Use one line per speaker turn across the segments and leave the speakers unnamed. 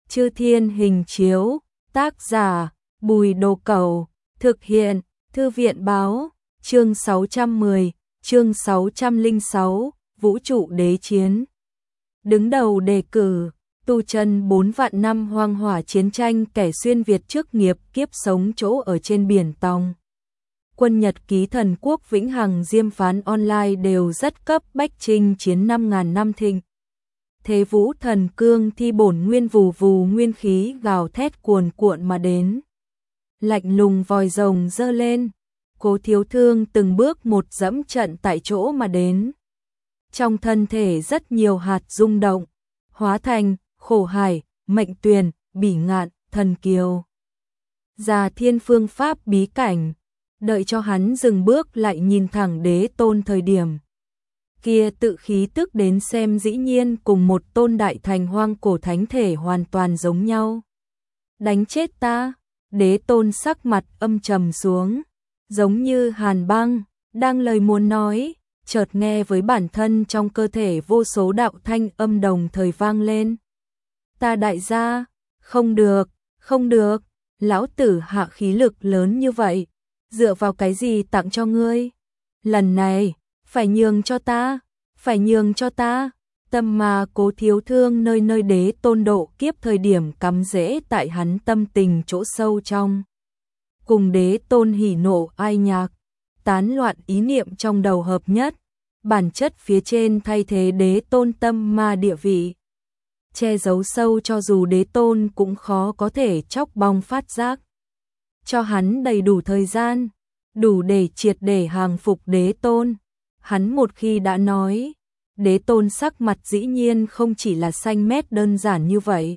Chư Thiên Hình Chiếu, tác giả, Bùi Đồ Cẩu, thực hiện, Thư viện báo, chương 610, chương 606, Vũ trụ đế chiến. Đứng đầu đề cử, tu chân 4 vạn năm hoang hỏa chiến tranh, kẻ xuyên Việt trước nghiệp kiếp sống chỗ ở trên biển Tòng. Quân Nhật ký thần quốc vĩnh hằng diêm phán online đều rất cấp bách, chinh chiến 5.000 năm thịnh. Thế vũ thần cương thi bổn nguyên, vù vù nguyên khí gào thét cuồn cuộn mà đến. Lạnh lùng vòi rồng dơ lên, Cố Thiếu Thương từng bước một dẫm trận tại chỗ mà đến. Trong thân thể rất nhiều hạt rung động, hóa thành khổ hải, mệnh tuyền, bỉ ngạn, thần kiều. Già thiên phương pháp bí cảnh, đợi cho hắn dừng bước lại nhìn thẳng Đế Tôn thời điểm. Kia tự khí tức đến xem dĩ nhiên cùng một tôn đại thành hoang cổ thánh thể hoàn toàn giống nhau. Đánh chết ta, Đế Tôn sắc mặt âm trầm xuống, giống như hàn băng, đang lời muốn nói, chợt nghe với bản thân trong cơ thể vô số đạo thanh âm đồng thời vang lên. Ta đại gia, không được, không được, lão tử hạ khí lực lớn như vậy, dựa vào cái gì tặng cho ngươi? Lần này, phải nhường cho ta, phải nhường cho ta. Tâm mà Cố Thiếu Thương nơi nơi Đế Tôn độ kiếp thời điểm cắm rễ tại hắn tâm tình chỗ sâu trong. Cùng Đế Tôn hỉ nộ ai nhạc, tán loạn ý niệm trong đầu hợp nhất, bản chất phía trên thay thế Đế Tôn tâm ma địa vị. Che giấu sâu cho dù Đế Tôn cũng khó có thể chóc bong phát giác. Cho hắn đầy đủ thời gian, đủ để triệt để hàng phục Đế Tôn. Hắn một khi đã nói, Đế Tôn sắc mặt dĩ nhiên không chỉ là xanh mét đơn giản như vậy.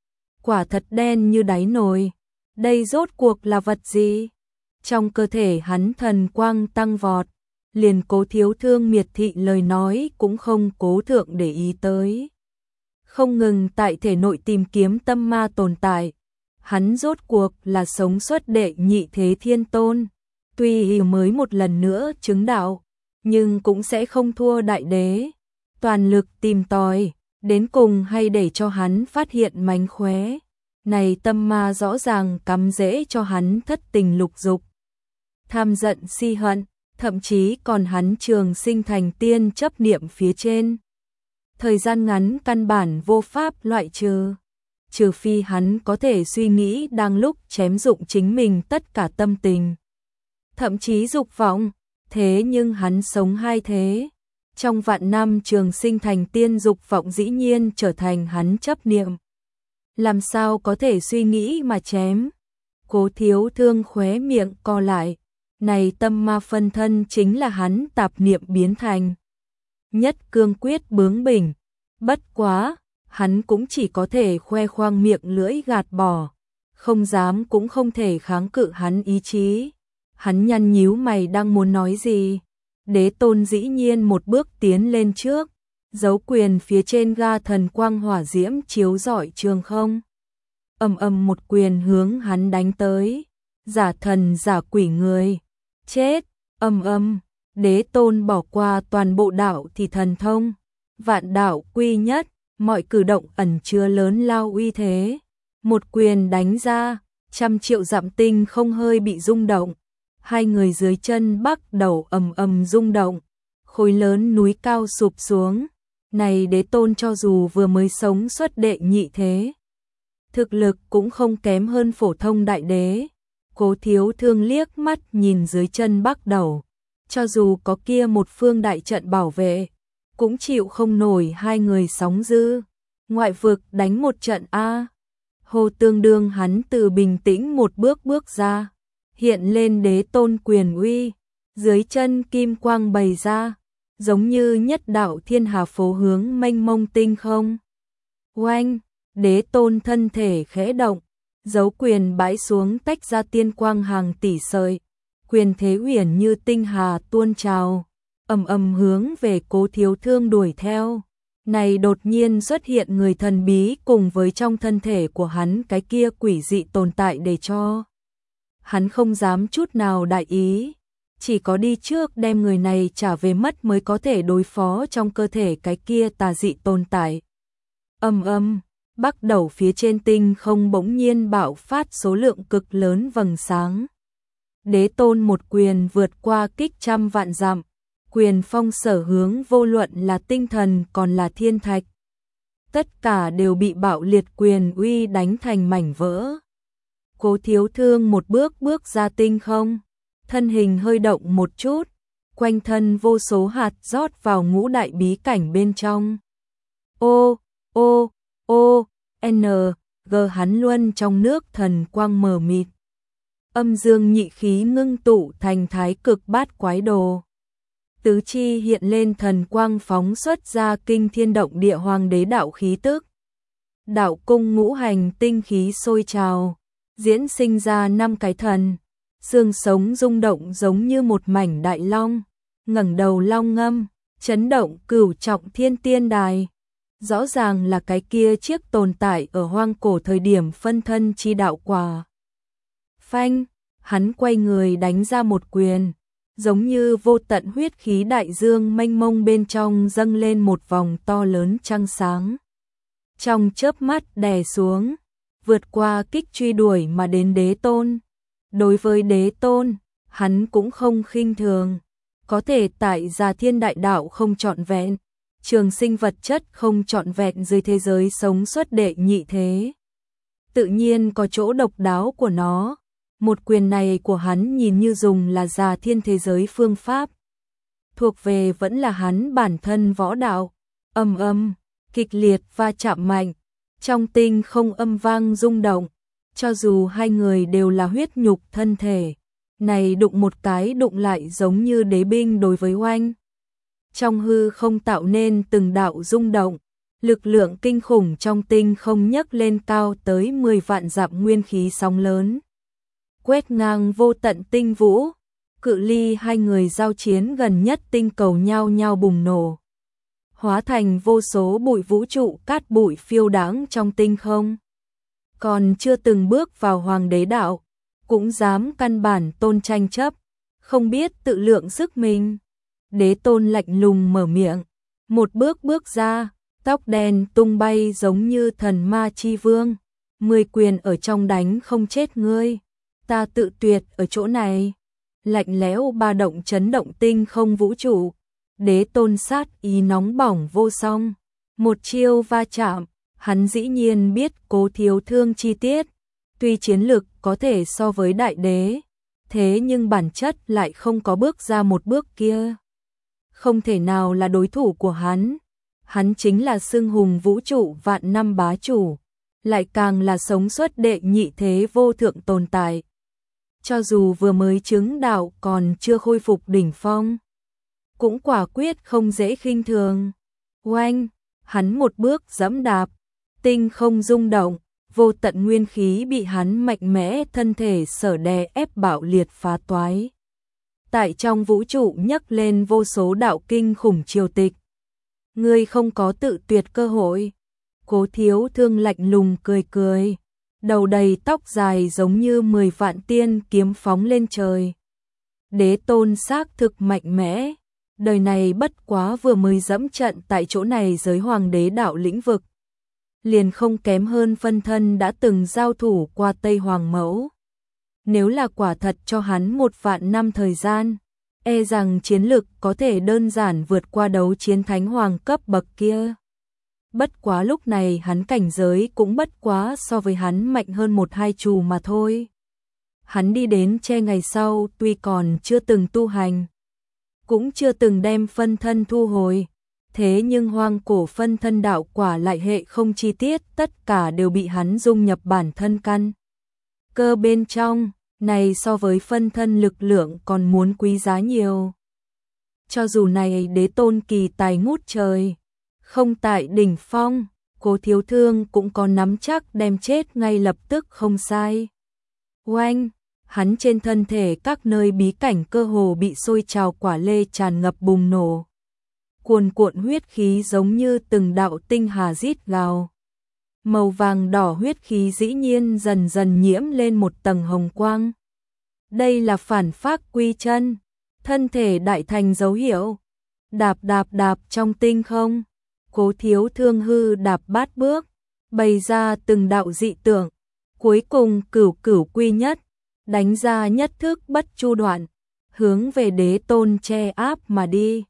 Quả thật đen như đáy nồi. Đây rốt cuộc là vật gì? Trong cơ thể hắn thần quang tăng vọt, liền Cố Thiếu Thương miệt thị lời nói cũng không cố thượng để ý tới. Không ngừng tại thể nội tìm kiếm tâm ma tồn tại. Hắn rốt cuộc là sống xuất đệ nhị thế thiên tôn. Tuy mới một lần nữa chứng đạo, nhưng cũng sẽ không thua đại đế. Toàn lực tìm tòi, đến cùng hay để cho hắn phát hiện mánh khóe. Này tâm ma rõ ràng cắm rễ cho hắn thất tình lục dục, tham giận si hận, thậm chí còn hắn trường sinh thành tiên chấp niệm phía trên. Thời gian ngắn căn bản vô pháp loại trừ, trừ phi hắn có thể suy nghĩ đang lúc chém dụng chính mình tất cả tâm tình, thậm chí dục vọng. Thế nhưng hắn sống hai thế, trong vạn năm trường sinh thành tiên, dục vọng dĩ nhiên trở thành hắn chấp niệm. Làm sao có thể suy nghĩ mà chém? Cố Thiếu Thương khóe miệng co lại, này tâm ma phân thân chính là hắn tạp niệm biến thành. Nhất cương quyết bướng bỉnh, bất quá, hắn cũng chỉ có thể khoe khoang miệng lưỡi gạt bỏ, không dám cũng không thể kháng cự hắn ý chí. Hắn nhăn nhíu mày đang muốn nói gì, Đế Tôn dĩ nhiên một bước tiến lên trước, dấu quyền phía trên ga thần quang hỏa diễm chiếu rọi trường không. Ầm ầm một quyền hướng hắn đánh tới, giả thần giả quỷ người, chết, ầm ầm. Đế Tôn bỏ qua toàn bộ đạo thì thần thông, vạn đạo quy nhất, mọi cử động ẩn chứa lớn lao uy thế. Một quyền đánh ra, 100 triệu dặm tinh không hơi bị rung động. Hai người dưới chân bắt đầu ầm ầm rung động, khối lớn núi cao sụp xuống. Này Đế Tôn cho dù vừa mới sống xuất đệ nhị thế, thực lực cũng không kém hơn phổ thông đại đế. Cố Thiếu Thương liếc mắt nhìn dưới chân bắt đầu, cho dù có kia một phương đại trận bảo vệ, cũng chịu không nổi hai người sóng dữ. Ngoại vực đánh một trận a. Hồ tương đương hắn từ bình tĩnh một bước bước ra, hiện lên Đế Tôn quyền uy, dưới chân kim quang bày ra, giống như nhất đạo thiên hà phố hướng mênh mông tinh không. Oanh, Đế Tôn thân thể khẽ động, dấu quyền bãi xuống tách ra tiên quang hàng tỷ sợi, quyền thế uyển như tinh hà tuôn trào, ầm ầm hướng về Cố Thiếu Thương đuổi theo. Này đột nhiên xuất hiện người thần bí cùng với trong thân thể của hắn cái kia quỷ dị tồn tại để cho hắn không dám chút nào đại ý, chỉ có đi trước đem người này trả về mất mới có thể đối phó trong cơ thể cái kia tà dị tồn tại. Ầm ầm, Bắc đầu phía trên tinh không bỗng nhiên bạo phát số lượng cực lớn vầng sáng. Đế tôn một quyền vượt qua kích trăm vạn dặm, quyền phong sở hướng vô luận là tinh thần còn là thiên thạch. Tất cả đều bị bạo liệt quyền uy đánh thành mảnh vỡ. Cố Thiếu Thương một bước bước ra tinh không, thân hình hơi động một chút, quanh thân vô số hạt rót vào ngũ đại bí cảnh bên trong. Ô, ô, ô, n, g hắn luân trong nước thần quang mờ mịt. Âm dương nhị khí ngưng tụ thành thái cực bát quái đồ. Tứ chi hiện lên thần quang phóng xuất ra kinh thiên động địa hoàng đế đạo khí tức. Đạo cung ngũ hành tinh khí sôi trào, diễn sinh ra 5 cái thần, xương sống rung động giống như một mảnh đại long, ngẩng đầu long ngâm, chấn động cửu trọng thiên tiên đài. Rõ ràng là cái kia chiếc tồn tại ở hoang cổ thời điểm phân thân chi đạo quả. Phanh, hắn quay người đánh ra một quyền, giống như vô tận huyết khí đại dương mênh mông bên trong dâng lên một vòng to lớn trăng sáng. Trong chớp mắt đè xuống, vượt qua kích truy đuổi mà đến đế tôn. Đối với đế tôn, hắn cũng không khinh thường, có thể tại Già Thiên Đại Đạo không trọn vẹn, trường sinh vật chất không trọn vẹn dưới thế giới sống xuất đệ nhị thế. Tự nhiên có chỗ độc đáo của nó. Một quyền này của hắn nhìn như dùng là Già Thiên thế giới phương pháp, thuộc về vẫn là hắn bản thân võ đạo. Ầm ầm, kịch liệt va chạm mạnh, trong tinh không âm vang rung động, cho dù hai người đều là huyết nhục thân thể, này đụng một cái đụng lại giống như đế binh đối với oanh. Trong hư không tạo nên từng đạo rung động, lực lượng kinh khủng trong tinh không nhấc lên cao tới 10 vạn dặm nguyên khí sóng lớn, quét ngang vô tận tinh vũ. Cự ly hai người giao chiến gần nhất tinh cầu nhao nhao bùng nổ, hóa thành vô số bụi vũ trụ cát bụi phiêu đãng trong tinh không. Còn chưa từng bước vào hoàng đế đạo, cũng dám căn bản tôn tranh chấp, không biết tự lượng sức mình. Đế tôn lạnh lùng mở miệng, một bước bước ra, tóc đen tung bay giống như thần ma chi vương. 10 quyền ở trong đánh không chết ngươi, ta tự tuyệt ở chỗ này. Lạnh lẽo ba động chấn động tinh không vũ trụ. Đế tôn sát ý nóng bỏng vô song, một chiêu va chạm, hắn dĩ nhiên biết Cố Thiếu Thương chi tiết, tuy chiến lực có thể so với đại đế, thế nhưng bản chất lại không có bước ra một bước kia, không thể nào là đối thủ của hắn. Hắn chính là xưng hùng vũ trụ vạn năm bá chủ, lại càng là sống xuất đệ nhị thế vô thượng tồn tại. Cho dù vừa mới chứng đạo còn chưa khôi phục đỉnh phong, cũng quả quyết không dễ khinh thường. Oanh, hắn một bước giẫm đạp, tinh không rung động, vô tận nguyên khí bị hắn mạnh mẽ thân thể sở đè ép bạo liệt phá toái. Tại trong vũ trụ nhấc lên vô số đạo kinh khủng triều tịch. Ngươi không có tự tuyệt cơ hội. Cố Thiếu Thương lạnh lùng cười cười, đầu đầy tóc dài giống như 10 vạn tiên kiếm phóng lên trời. Đế tôn xác thực mạnh mẽ, đời này bất quá vừa mới dẫm trận tại chỗ này giới hoàng đế đạo lĩnh vực, liền không kém hơn phân thân đã từng giao thủ qua Tây Hoàng Mẫu. Nếu là quả thật cho hắn 1 vạn năm thời gian, e rằng chiến lực có thể đơn giản vượt qua đấu chiến thánh hoàng cấp bậc kia. Bất quá lúc này hắn cảnh giới cũng bất quá so với hắn mạnh hơn 1-2 trù mà thôi. Hắn đi đến Tre ngày sau tuy còn chưa từng tu hành, cũng chưa từng đem phân thân thu hồi, thế nhưng hoang cổ phân thân đạo quả lại hệ không chi tiết, tất cả đều bị hắn dung nhập bản thân căn cơ bên trong, này so với phân thân lực lượng còn muốn quý giá nhiều. Cho dù này đế tôn kỳ tài ngút trời, không tại đỉnh phong, Cố Thiếu Thương cũng có nắm chắc đem chết ngay lập tức không sai. Oanh, hắn trên thân thể các nơi bí cảnh cơ hồ bị sôi trào quả lê tràn ngập bùng nổ. Cuồn cuộn huyết khí giống như từng đạo tinh hà rít gào. Màu vàng đỏ huyết khí dĩ nhiên dần dần nhiễm lên một tầng hồng quang. Đây là phản phác quy chân, thân thể đại thành dấu hiệu. Đạp đạp đạp trong tinh không, Cố Thiếu Thương hư đạp bát bước, bày ra từng đạo dị tượng, cuối cùng cửu cửu quy nhất, đánh ra nhất thức bất chu đoạn, hướng về đế tôn che áp mà đi.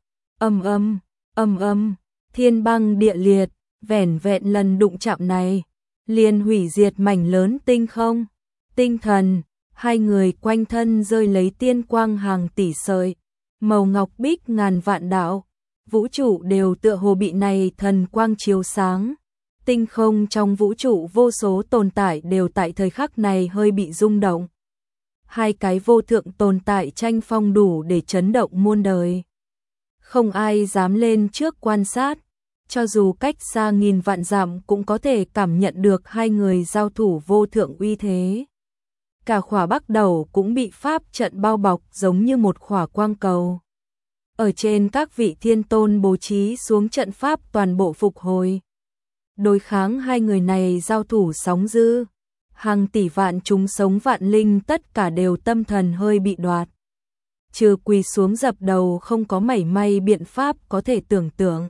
Ầm ầm, thiên băng địa liệt, vẻn vẹn lần đụng chạm này, liền hủy diệt mảnh lớn tinh không, tinh thần, hai người quanh thân rơi lấy tiên quang hàng tỷ sợi, màu ngọc bích ngàn vạn đạo, vũ trụ đều tựa hồ bị này thần quang chiếu sáng. Tinh không trong vũ trụ vô số tồn tại đều tại thời khắc này hơi bị rung động. Hai cái vô thượng tồn tại tranh phong đủ để chấn động muôn đời. Không ai dám lên trước quan sát, cho dù cách xa nghìn vạn dặm cũng có thể cảm nhận được hai người giao thủ vô thượng uy thế. Cả khỏa Bắc Đầu cũng bị pháp trận bao bọc giống như một khỏa quang cầu. Ở trên các vị thiên tôn bố trí xuống trận pháp toàn bộ phục hồi. Đối kháng hai người này giao thủ sóng dữ, hàng tỷ vạn chúng sống vạn linh tất cả đều tâm thần hơi bị đoạt. Trừ quỳ xuống dập đầu không có mảy may biện pháp có thể tưởng tượng.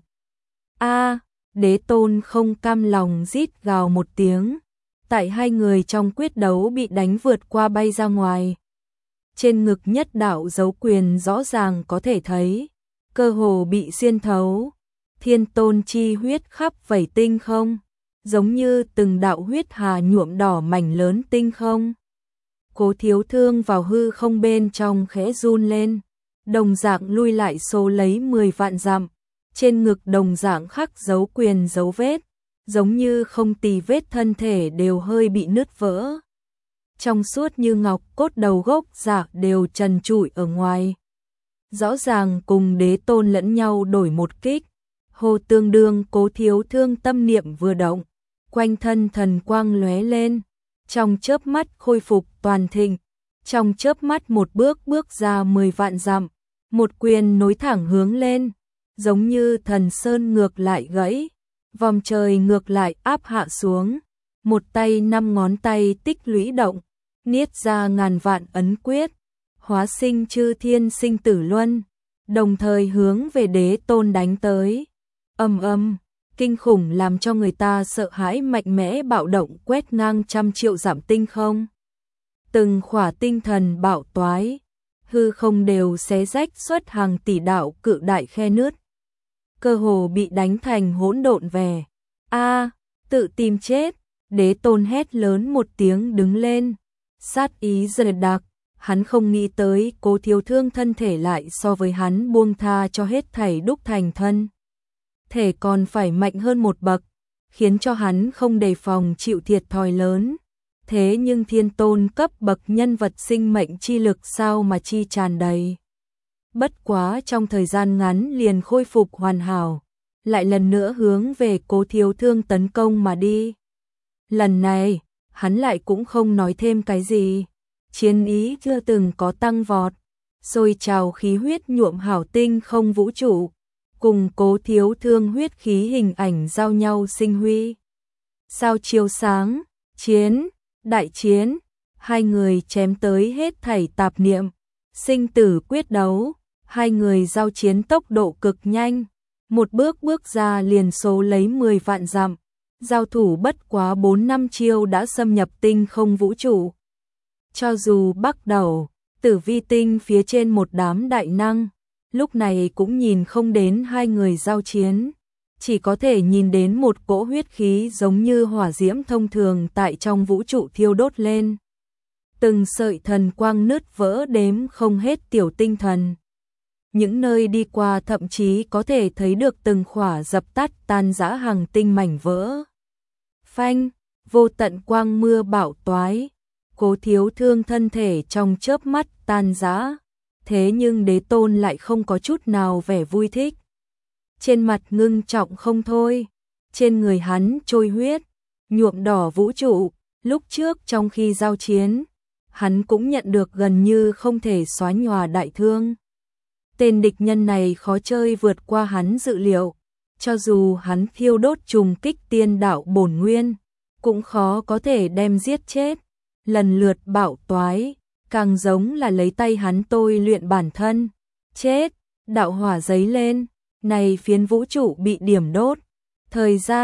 Đế tôn không cam lòng rít gào một tiếng, tại hai người trong quyết đấu bị đánh vượt qua bay ra ngoài. Trên ngực nhất đạo dấu quyền rõ ràng có thể thấy, cơ hồ bị xuyên thấu. Thiên tôn chi huyết khắp vảy tinh không, giống như từng đạo huyết hà nhuộm đỏ mảnh lớn tinh không. Cố Thiếu Thương vào hư không bên trong khẽ run lên, đồng dạng lui lại số lấy 10 vạn dặm, trên ngực đồng dạng khắc dấu quyền dấu vết, giống như không tì vết thân thể đều hơi bị nứt vỡ. Trong suốt như ngọc cốt đầu gốc dạ đều trần trụi ở ngoài. Rõ ràng cùng đế tôn lẫn nhau đổi một kích. Hồ tương đương Cố Thiếu Thương tâm niệm vừa động, quanh thân thần quang lóe lên, trong chớp mắt khôi phục toàn thịnh, trong chớp mắt một bước ra 10 vạn dặm, một quyền nối thẳng hướng lên, giống như thần sơn ngược lại gãy, vòng trời ngược lại áp hạ xuống, một tay 5 ngón tay tích lũy động, niết ra ngàn vạn ấn quyết, hóa sinh chư thiên sinh tử luân, đồng thời hướng về đế tôn đánh tới. Ầm, kinh khủng làm cho người ta sợ hãi mạnh mẽ bạo động quét ngang trăm triệu dặm tinh không. Từng khỏa tinh thần bạo toái, hư không đều xé rách xuất hàng tỷ đạo cự đại khe nứt. Cơ hồ bị đánh thành hỗn độn về. Tự tìm chết, đế tôn hét lớn một tiếng đứng lên. Sát ý dần đặc, hắn không nghĩ tới Cố Thiếu Thương thân thể lại so với hắn buông tha cho hết thảy đúc thành thân. Thể còn phải mạnh hơn một bậc, khiến cho hắn không đề phòng chịu thiệt thòi lớn. Thế nhưng thiên tôn cấp bậc nhân vật sinh mệnh chi lực sao mà chi tràn đầy. Bất quá trong thời gian ngắn liền khôi phục hoàn hảo, lại lần nữa hướng về Cố Thiếu Thương tấn công mà đi. Lần này, hắn lại cũng không nói thêm cái gì, chiến ý chưa từng có tăng vọt, sôi trào khí huyết nhuộm hảo tinh không vũ trụ. Cùng Cố Thiếu Thương huyết khí hình ảnh giao nhau sinh huy. Sao chiếu sáng, chiến, đại chiến, hai người chém tới hết thảy tạp niệm, sinh tử quyết đấu, hai người giao chiến tốc độ cực nhanh, một bước ra liền số lấy 10 vạn dặm, giao thủ bất quá 4-5 chiêu đã xâm nhập tinh không vũ trụ. Cho dù Bắc Đầu, Tử Vi tinh phía trên một đám đại năng, lúc này cũng nhìn không đến hai người giao chiến, chỉ có thể nhìn đến một cỗ huyết khí giống như hỏa diễm thông thường tại trong vũ trụ thiêu đốt lên. Từng sợi thần quang nứt vỡ đếm không hết tiểu tinh thần. Những nơi đi qua thậm chí có thể thấy được từng khỏa dập tắt tan rã hàng tinh mảnh vỡ. Phanh, vô tận quang mưa bạo toái, Cố Thiếu Thương thân thể trong chớp mắt tan rã. Thế nhưng đế tôn lại không có chút nào vẻ vui thích. Trên mặt ngưng trọng không thôi, trên người hắn trôi huyết, nhuộm đỏ vũ trụ. Lúc trước trong khi giao chiến, hắn cũng nhận được gần như không thể xóa nhòa đại thương. Tên địch nhân này khó chơi vượt qua hắn dự liệu, cho dù hắn thiêu đốt trùng kích tiên đạo bổn nguyên, cũng khó có thể đem giết chết, lần lượt bạo toái. Càng giống là lấy tay hắn tôi luyện bản thân. Chết, đạo hỏa giấy lên, này phiến vũ trụ bị điểm đốt. Thời gian,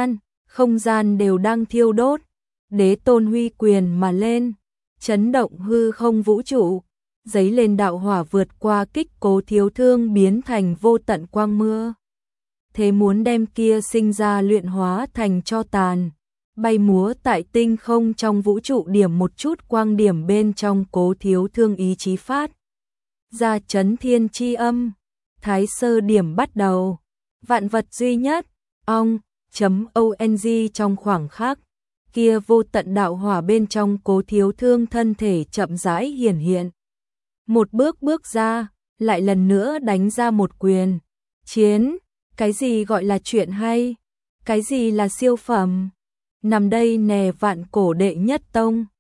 không gian đều đang thiêu đốt, đế tôn huy quyền mà lên, chấn động hư không vũ trụ, giấy lên đạo hỏa vượt qua kích Cố Thiếu Thương biến thành vô tận quang mưa. Thế muốn đem kia sinh ra luyện hóa thành tro tàn, bay múa tại tinh không trong vũ trụ điểm một chút quang điểm bên trong Cố Thiếu Thương ý chí phát. Ra chấn thiên chi âm, thái sơ điểm bắt đầu, vạn vật duy nhất, ong trong khoảng khắc, kia vô tận đạo hỏa bên trong Cố Thiếu Thương thân thể chậm rãi hiển hiện. Một bước bước ra, lại lần nữa đánh ra một quyền, chiến, cái gì gọi là chuyện hay, cái gì là siêu phẩm, nằm đây nè vạn cổ đệ nhất tông.